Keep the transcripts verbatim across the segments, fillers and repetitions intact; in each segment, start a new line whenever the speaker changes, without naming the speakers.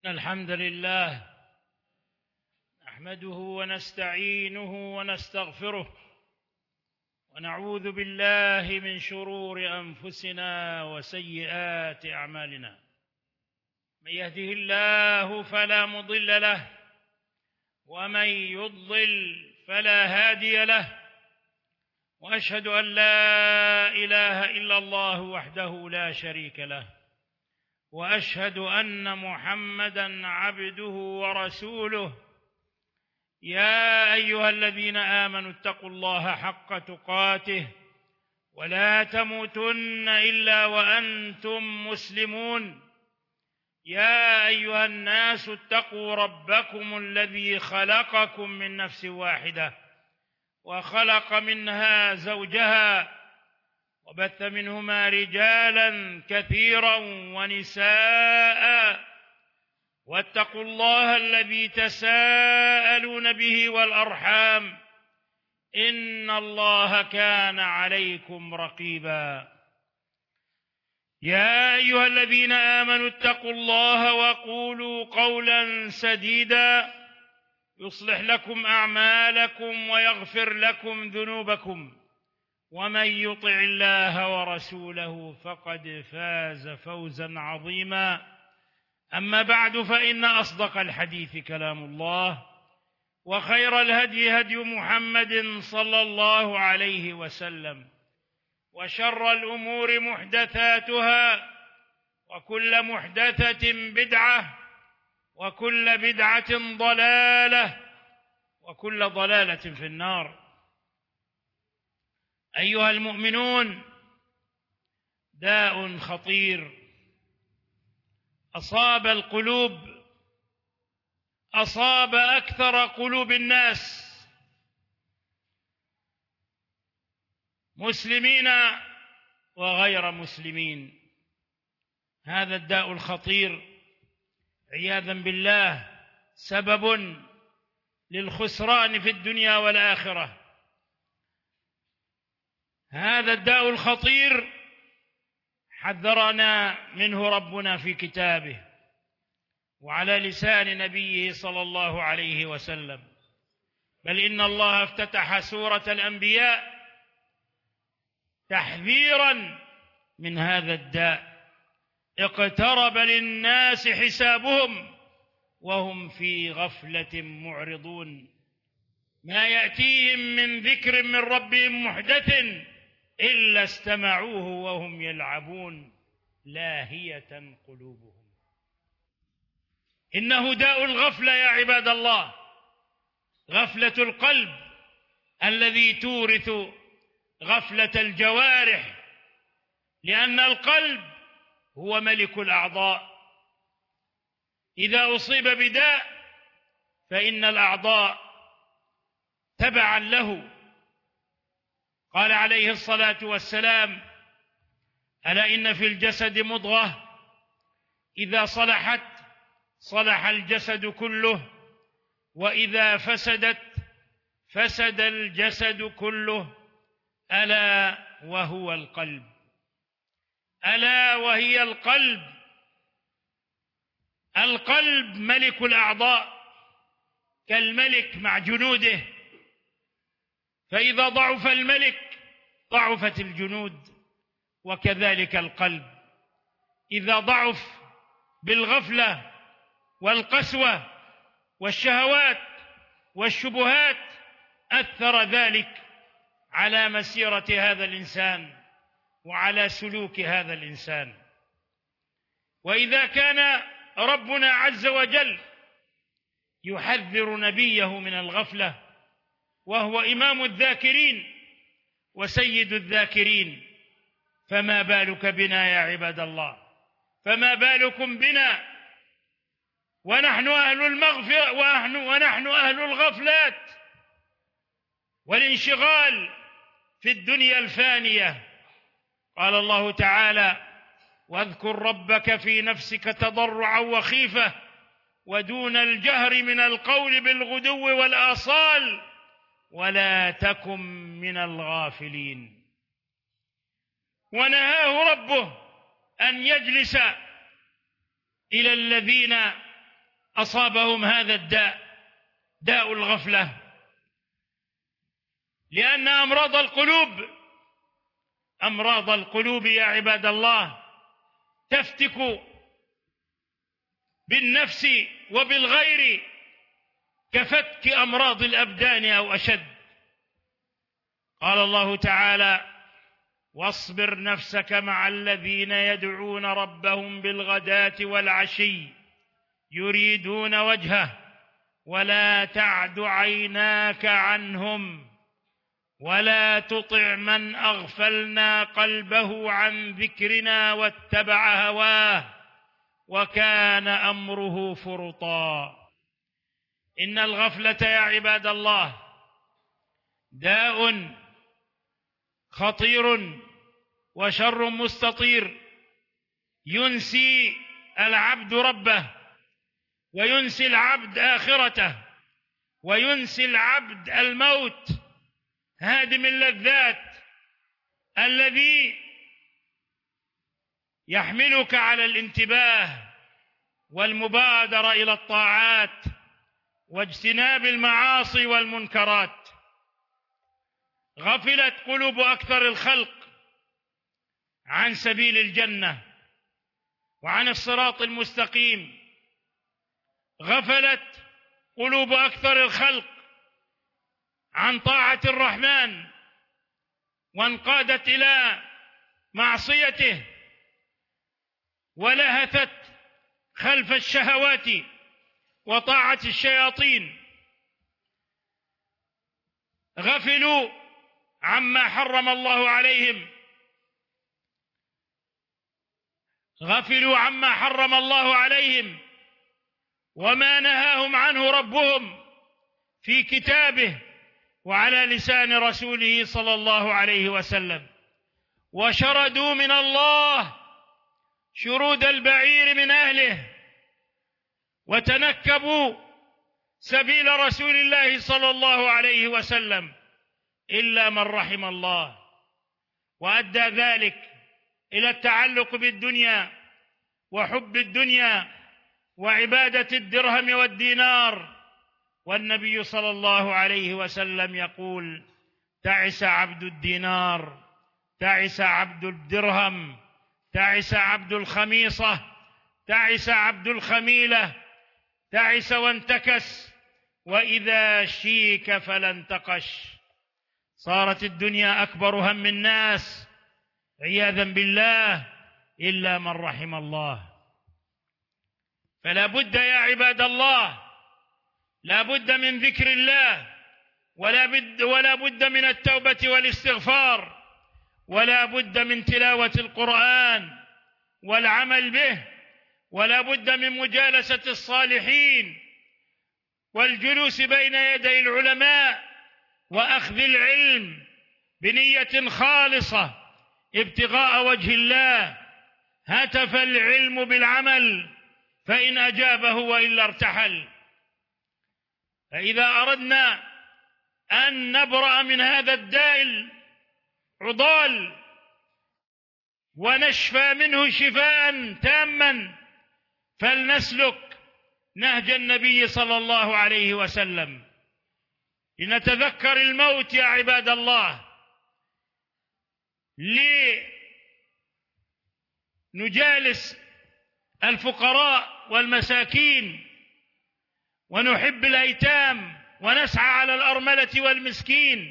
الحمد لله نحمده ونستعينه ونستغفره ونعوذ بالله من شرور أنفسنا وسيئات أعمالنا. من يهده الله فلا مضل له ومن يضلل فلا هادي له، وأشهد أن لا إله إلا الله وحده لا شريك له، وأشهد أن محمدًا عبده ورسوله. يا أيها الذين آمنوا اتقوا الله حق تقاته ولا تموتن إلا وأنتم مسلمون. يا أيها الناس اتقوا ربكم الذي خلقكم من نفس واحدة وخلق منها زوجها وبث منهما رجالا كثيرا ونساء، واتقوا الله الذي تساءلون به والأرحام إن الله كان عليكم رقيبا. يا أيها الذين آمنوا اتقوا الله وقولوا قولا سديدا يصلح لكم أعمالكم ويغفر لكم ذنوبكم، ومن يطع الله ورسوله فقد فاز فوزا عظيما. أما بعد، فإن أصدق الحديث كلام الله، وخير الهدي هدي محمد صلى الله عليه وسلم، وشر الأمور محدثاتها، وكل محدثة بدعة، وكل بدعة ضلالة، وكل ضلالة في النار. أيها المؤمنون، داء خطير أصاب القلوب، أصاب أكثر قلوب الناس، مسلمين وغير مسلمين. هذا الداء الخطير عياذا بالله سبب للخسران في الدنيا والآخرة. هذا الداء الخطير حذرنا منه ربنا في كتابه وعلى لسان نبيه صلى الله عليه وسلم، بل إن الله افتتح سورة الأنبياء تحذيرا من هذا الداء. اقترب للناس حسابهم وهم في غفلة معرضون، ما يأتيهم من ذكر من ربهم محدث إلا استمعوه وهم يلعبون لاهية قلوبهم. إنه داء الغفلة يا عباد الله، غفلة القلب الذي تورث غفلة الجوارح، لأن القلب هو ملك الأعضاء. إذا أصيب بداء فإن الأعضاء تبعا له. قال عليه الصلاة والسلام: ألا إن في الجسد مضغة إذا صلحت صلح الجسد كله، وإذا فسدت فسد الجسد كله، ألا وهو القلب. ألا وهي القلب. القلب ملك الأعضاء، كالملك مع جنوده، فإذا ضعف الملك ضعفت الجنود، وكذلك القلب إذا ضعف بالغفلة والقسوة والشهوات والشبهات أثر ذلك على مسيرة هذا الإنسان وعلى سلوك هذا الإنسان. وإذا كان ربنا عز وجل يحذر نبيه من الغفلة، وهو إمام الذاكرين وسيد الذاكرين، فما بالك بنا يا عباد الله؟ فما بالكم بنا ونحن أهل المغفرة ونحن, ونحن أهل الغفلات والانشغال في الدنيا الفانية. قال الله تعالى: واذكر ربك في نفسك تضرعا وخيفة ودون الجهر من القول بالغدو والآصال ولا تكن من الغافلين. ونهاه ربه أن يجلس إلى الذين أصابهم هذا الداء، داء الغفلة، لأن أمراض القلوب أمراض القلوب يا عباد الله تفتك بالنفس وبالغير كفتك أمراض الأبدان أو أشد. قال الله تعالى: واصبر نفسك مع الذين يدعون ربهم بالغداة والعشي يريدون وجهه ولا تعد عيناك عنهم ولا تطع من أغفلنا قلبه عن ذكرنا واتبع هواه وكان أمره فرطا. إن الغفلة يا عباد الله داء خطير وشر مستطير، ينسي العبد ربه، وينسي العبد آخرته، وينسي العبد الموت، هادم اللذات الذي يحملك على الانتباه والمبادرة إلى الطاعات واجتناب المعاصي والمنكرات. غفلت قلوب أكثر الخلق عن سبيل الجنة وعن الصراط المستقيم. غفلت قلوب أكثر الخلق عن طاعة الرحمن وانقادت إلى معصيته ولهثت خلف الشهوات وطاعة الشياطين. غفلوا عما حرم الله عليهم غفلوا عما حرم الله عليهم وما نهاهم عنه ربهم في كتابه وعلى لسان رسوله صلى الله عليه وسلم، وشردوا من الله شرود البعير من أهله، وتنكبوا سبيل رسول الله صلى الله عليه وسلم إلا من رحم الله، وأدى ذلك إلى التعلق بالدنيا وحب الدنيا وعبادة الدرهم والدينار. والنبي صلى الله عليه وسلم يقول: تعس عبد الدينار، تعس عبد الدرهم، تعس عبد الخميصة، تعس عبد الخميلة، تعس وانتكس، وإذا شيك فلا انتقش. صارت الدنيا أكبر هم الناس عياذا بالله إلا من رحم الله. فلا بد يا عباد الله، لا بد من ذكر الله، ولا بد ولا بد من التوبة والاستغفار، ولا بد من تلاوة القرآن والعمل به، ولا بد من مجالسة الصالحين والجلوس بين يدي العلماء وأخذ العلم بنية خالصة ابتغاء وجه الله. هتف العلم بالعمل فإن أجابه وإلا ارتحل. فإذا أردنا أن نبرأ من هذا الداء العضال ونشفى منه شفاء تاما فلنسلك نهج النبي صلى الله عليه وسلم، لنتذكر الموت يا عباد الله، لنجالس الفقراء والمساكين ونحب الأيتام ونسعى على الأرملة والمسكين،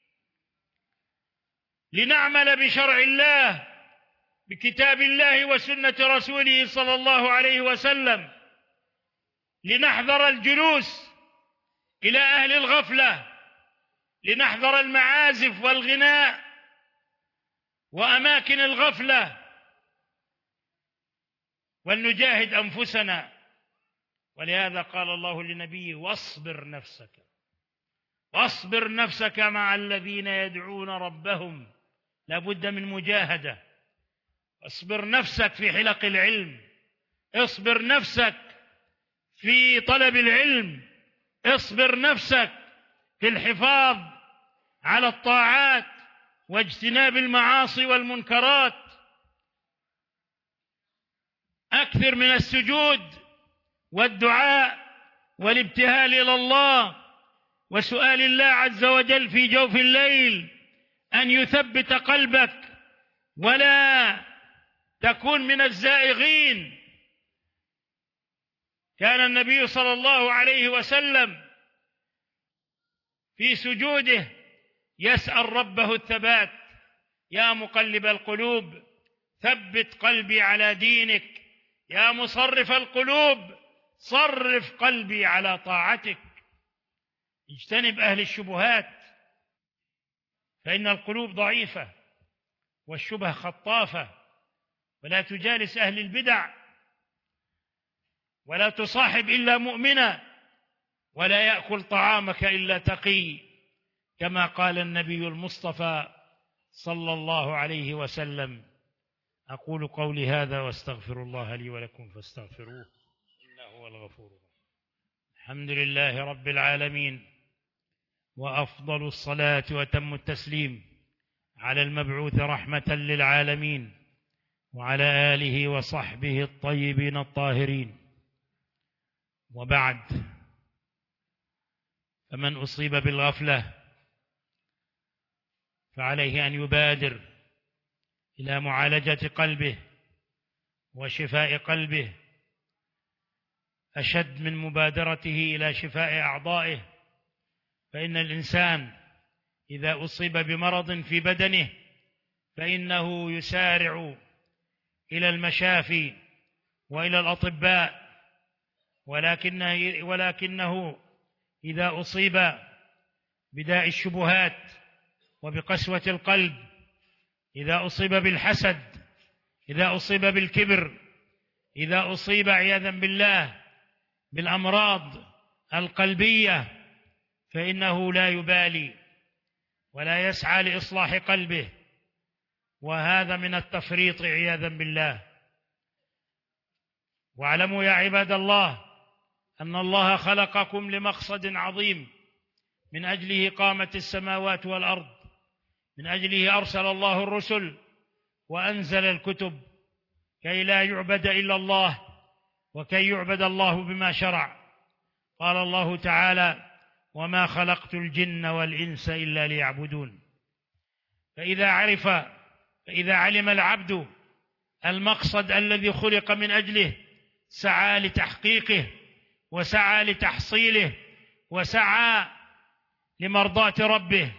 لنعمل بشرع الله بكتاب الله وسنة رسوله صلى الله عليه وسلم، لنحذر الجلوس إلى أهل الغفلة، لنحذر المعازف والغناء وأماكن الغفلة، ولنجاهد أنفسنا. ولهذا قال الله لنبيه: واصبر نفسك واصبر نفسك مع الذين يدعون ربهم. لا بد من مجاهدة. اصبر نفسك في حلق العلم، اصبر نفسك في طلب العلم، اصبر نفسك في الحفاظ على الطاعات واجتناب المعاصي والمنكرات. أكثر من السجود والدعاء والابتهال إلى الله وسؤال الله عز وجل في جوف الليل أن يثبت قلبك ولا تكون من الزائغين. كان النبي صلى الله عليه وسلم في سجوده يسأل ربه الثبات: يا مقلب القلوب ثبت قلبي على دينك، يا مصرف القلوب صرف قلبي على طاعتك. اجتنب أهل الشبهات، فإن القلوب ضعيفة والشبه خطافة، ولا تجالس أهل البدع، ولا تصاحب إلا مؤمنا، ولا يأكل طعامك إلا تقي، كما قال النبي المصطفى صلى الله عليه وسلم. أقول قولي هذا واستغفر الله لي ولكم فاستغفروه إنه هو الغفور الرحيم. الحمد لله رب العالمين، وأفضل الصلاة وتم التسليم على المبعوث رحمة للعالمين وعلى آله وصحبه الطيبين الطاهرين. وبعد، فمن أصيب بالغفلة فعليه أن يبادر إلى معالجة قلبه وشفاء قلبه أشد من مبادرته إلى شفاء أعضائه. فإن الإنسان إذا أصيب بمرض في بدنه فإنه يسارع إلى المشافي وإلى الأطباء، ولكنه, ولكنه إذا أصيب بداء الشبهات وبقسوة القلب، إذا أصيب بالحسد، إذا أصيب بالكبر، إذا أصيب عياذا بالله بالأمراض القلبية، فإنه لا يبالي ولا يسعى لإصلاح قلبه، وهذا من التفريط عياذا بالله. واعلموا يا عباد الله أن الله خلقكم لمقصد عظيم من أجله قامت السماوات والأرض، من أجله أرسل الله الرسل وأنزل الكتب كي لا يعبد إلا الله وكي يعبد الله بما شرع. قال الله تعالى: وما خلقت الجن والإنس إلا ليعبدون. فإذا عرف فإذا علم العبد المقصد الذي خلق من أجله سعى لتحقيقه وسعى لتحصيله وسعى لمرضاة ربه،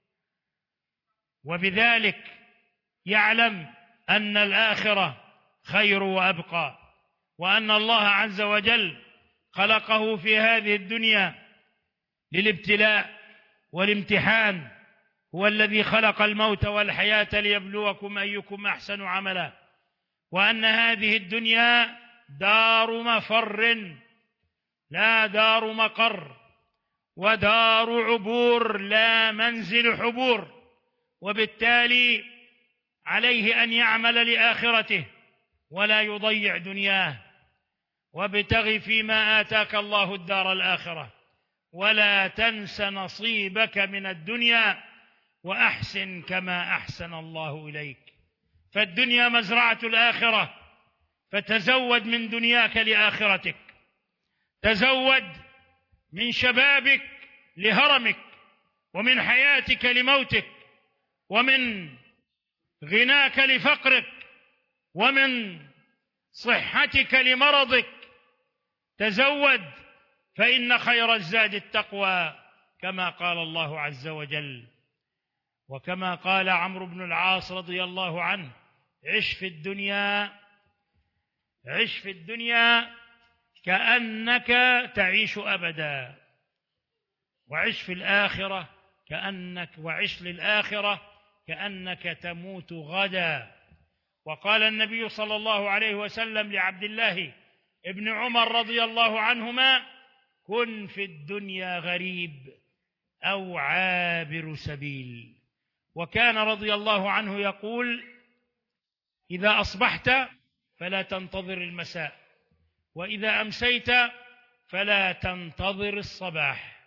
وبذلك يعلم أن الآخرة خير وأبقى، وأن الله عز وجل خلقه في هذه الدنيا للابتلاء والامتحان. هو الذي خلق الموت والحياة ليبلوكم أيكم أحسن عملا، وأن هذه الدنيا دار مفر لا دار مقر، ودار عبور لا منزل حبور، وبالتالي عليه أن يعمل لآخرته ولا يضيع دنياه. وابتغ فيما آتاك الله الدار الآخرة ولا تنس نصيبك من الدنيا وأحسن كما أحسن الله إليك. فالدنيا مزرعة الآخرة، فتزود من دنياك لآخرتك، تزود من شبابك لهرمك، ومن حياتك لموتك، ومن غناك لفقرك، ومن صحتك لمرضك. تزود، فإن خير الزاد التقوى، كما قال الله عز وجل. وكما قال عمرو بن العاص رضي الله عنه: عش في الدنيا عش في الدنيا كأنك تعيش أبدا، وعش في الآخرة كأنك وعش للآخرة كأنك تموت غدا. وقال النبي صلى الله عليه وسلم لعبد الله ابن عمر رضي الله عنهما: كن في الدنيا غريب أو عابر سبيل. وكان رضي الله عنه يقول: إذا أصبحت فلا تنتظر المساء، وإذا أمسيت فلا تنتظر الصباح.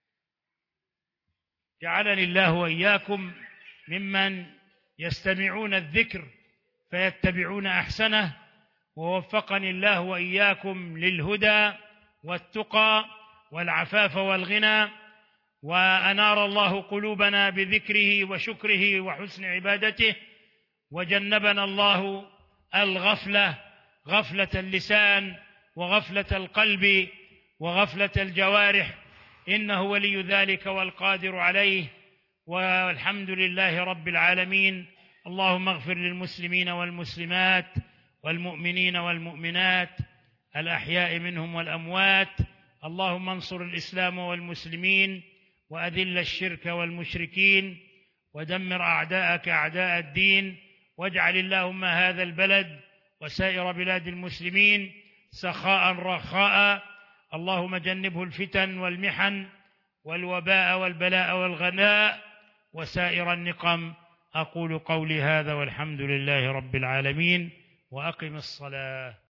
جعلني الله وإياكم ممن يستمعون الذكر فيتبعون أحسنه، ووفقني الله وإياكم للهدى والتقى والعفاف والغنى، وأنار الله قلوبنا بذكره وشكره وحسن عبادته، وجنبنا الله الغفلة، غفلة اللسان وغفلة القلب وغفلة الجوارح، إنه ولي ذلك والقادر عليه، والحمد لله رب العالمين. اللهم اغفر للمسلمين والمسلمات والمؤمنين والمؤمنات الأحياء منهم والأموات. اللهم انصر الإسلام والمسلمين وأذل الشرك والمشركين ودمر أعداءك أعداء الدين، واجعل اللهم هذا البلد وسائر بلاد المسلمين سخاء رخاء. اللهم جنبه الفتن والمحن والوباء والبلاء والغناء وسائر النقم. أقول قولي هذا والحمد لله رب العالمين، وأقم الصلاة.